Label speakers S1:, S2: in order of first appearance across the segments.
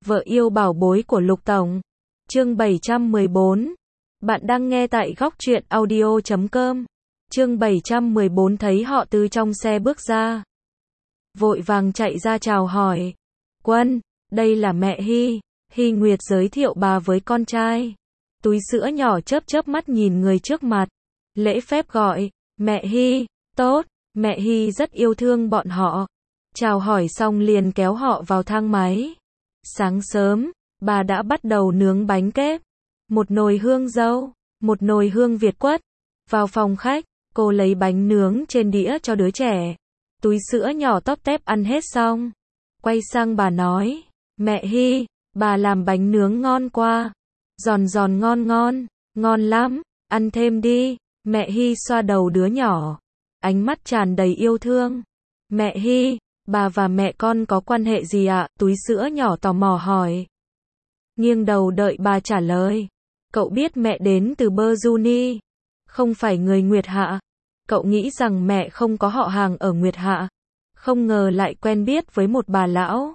S1: Vợ yêu bảo bối của Lục Tổng. Chương 714. Bạn đang nghe tại góc truyện audio.com. Chương 714 thấy họ từ trong xe bước ra. Vội vàng chạy ra chào hỏi. Quân, đây là mẹ Hy. Hy Nguyệt giới thiệu bà với con trai. Túi sữa nhỏ chớp chớp mắt nhìn người trước mặt. Lễ phép gọi, mẹ Hy, tốt, mẹ Hy rất yêu thương bọn họ. Chào hỏi xong liền kéo họ vào thang máy. Sáng sớm, bà đã bắt đầu nướng bánh kép. Một nồi hương dâu, một nồi hương Việt quất. Vào phòng khách, cô lấy bánh nướng trên đĩa cho đứa trẻ. Túi sữa nhỏ tóp tép ăn hết xong. Quay sang bà nói, mẹ Hy, bà làm bánh nướng ngon quá. Giòn giòn ngon ngon, ngon lắm, ăn thêm đi. Mẹ Hy xoa đầu đứa nhỏ. Ánh mắt tràn đầy yêu thương. Mẹ Hy, bà và mẹ con có quan hệ gì ạ? Túi sữa nhỏ tò mò hỏi. Nghiêng đầu đợi bà trả lời. Cậu biết mẹ đến từ Berjuni, không phải người Nguyệt Hạ. Cậu nghĩ rằng mẹ không có họ hàng ở Nguyệt Hạ. Không ngờ lại quen biết với một bà lão.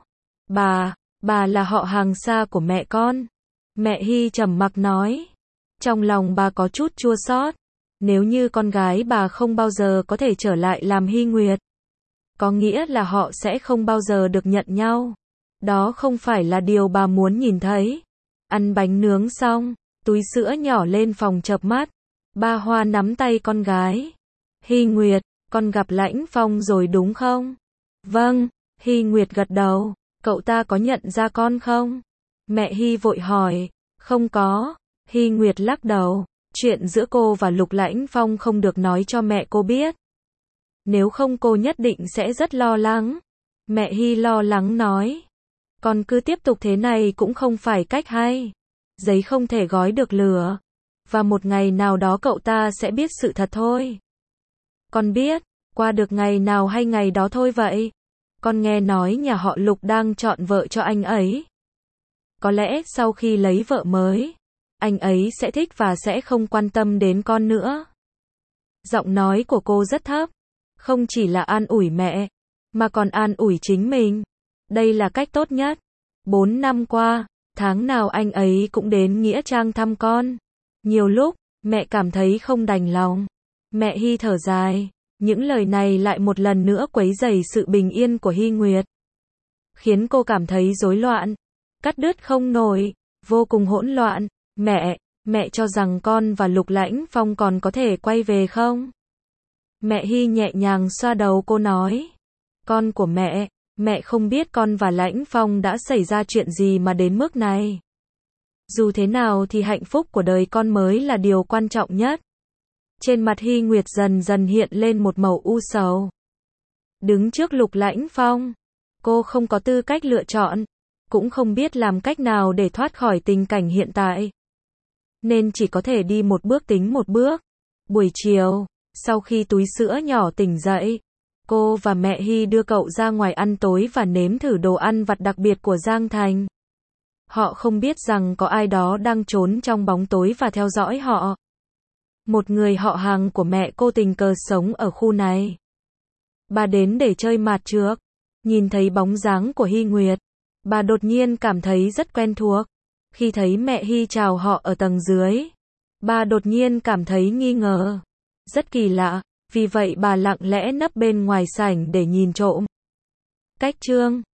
S1: Bà là họ hàng xa của mẹ con. Mẹ Hy trầm mặc nói. Trong lòng bà có chút chua xót. Nếu như con gái bà không bao giờ có thể trở lại làm Hy Nguyệt, có nghĩa là họ sẽ không bao giờ được nhận nhau. Đó không phải là điều bà muốn nhìn thấy. Ăn bánh nướng xong, túi sữa nhỏ lên phòng chợp mắt. Ba Hoa nắm tay con gái. Hy Nguyệt, con gặp Lãnh Phong rồi đúng không? Vâng, Hy Nguyệt gật đầu. Cậu ta có nhận ra con không? Mẹ Hy vội hỏi. Không có. Hy Nguyệt lắc đầu. Chuyện giữa cô và Lục Lãnh Phong không được nói cho mẹ cô biết. Nếu không cô nhất định sẽ rất lo lắng. Mẹ Hy lo lắng nói. Con cứ tiếp tục thế này cũng không phải cách hay. Giấy không thể gói được lửa. Và một ngày nào đó cậu ta sẽ biết sự thật thôi. Con biết, qua được ngày nào hay ngày đó thôi vậy. Con nghe nói nhà họ Lục đang chọn vợ cho anh ấy. Có lẽ sau khi lấy vợ mới, anh ấy sẽ thích và sẽ không quan tâm đến con nữa. Giọng nói của cô rất thấp. Không chỉ là an ủi mẹ, mà còn an ủi chính mình. Đây là cách tốt nhất. 4 năm qua, tháng nào anh ấy cũng đến Nghĩa Trang thăm con. Nhiều lúc, mẹ cảm thấy không đành lòng. Mẹ Hy thở dài. Những lời này lại một lần nữa quấy rầy sự bình yên của Hy Nguyệt. Khiến cô cảm thấy rối loạn. Cắt đứt không nổi. Vô cùng hỗn loạn. Mẹ cho rằng con và Lục Lãnh Phong còn có thể quay về không? Mẹ Hy nhẹ nhàng xoa đầu cô nói. Con của mẹ không biết con và Lãnh Phong đã xảy ra chuyện gì mà đến mức này. Dù thế nào thì hạnh phúc của đời con mới là điều quan trọng nhất. Trên mặt Hy Nguyệt dần dần hiện lên một màu u sầu. Đứng trước Lục Lãnh Phong, cô không có tư cách lựa chọn, cũng không biết làm cách nào để thoát khỏi tình cảnh hiện tại. Nên chỉ có thể đi một bước tính một bước. Buổi chiều, sau khi túi sữa nhỏ tỉnh dậy, cô và mẹ Hy đưa cậu ra ngoài ăn tối và nếm thử đồ ăn vặt đặc biệt của Giang Thành. Họ không biết rằng có ai đó đang trốn trong bóng tối và theo dõi họ. Một người họ hàng của mẹ cô tình cờ sống ở khu này. Bà đến để chơi mạt trược. Nhìn thấy bóng dáng của Hy Nguyệt, bà đột nhiên cảm thấy rất quen thuộc. Khi thấy mẹ Hy chào họ ở tầng dưới, bà đột nhiên cảm thấy nghi ngờ. Rất kỳ lạ, vì vậy bà lặng lẽ nấp bên ngoài sảnh để nhìn trộm. Cách chương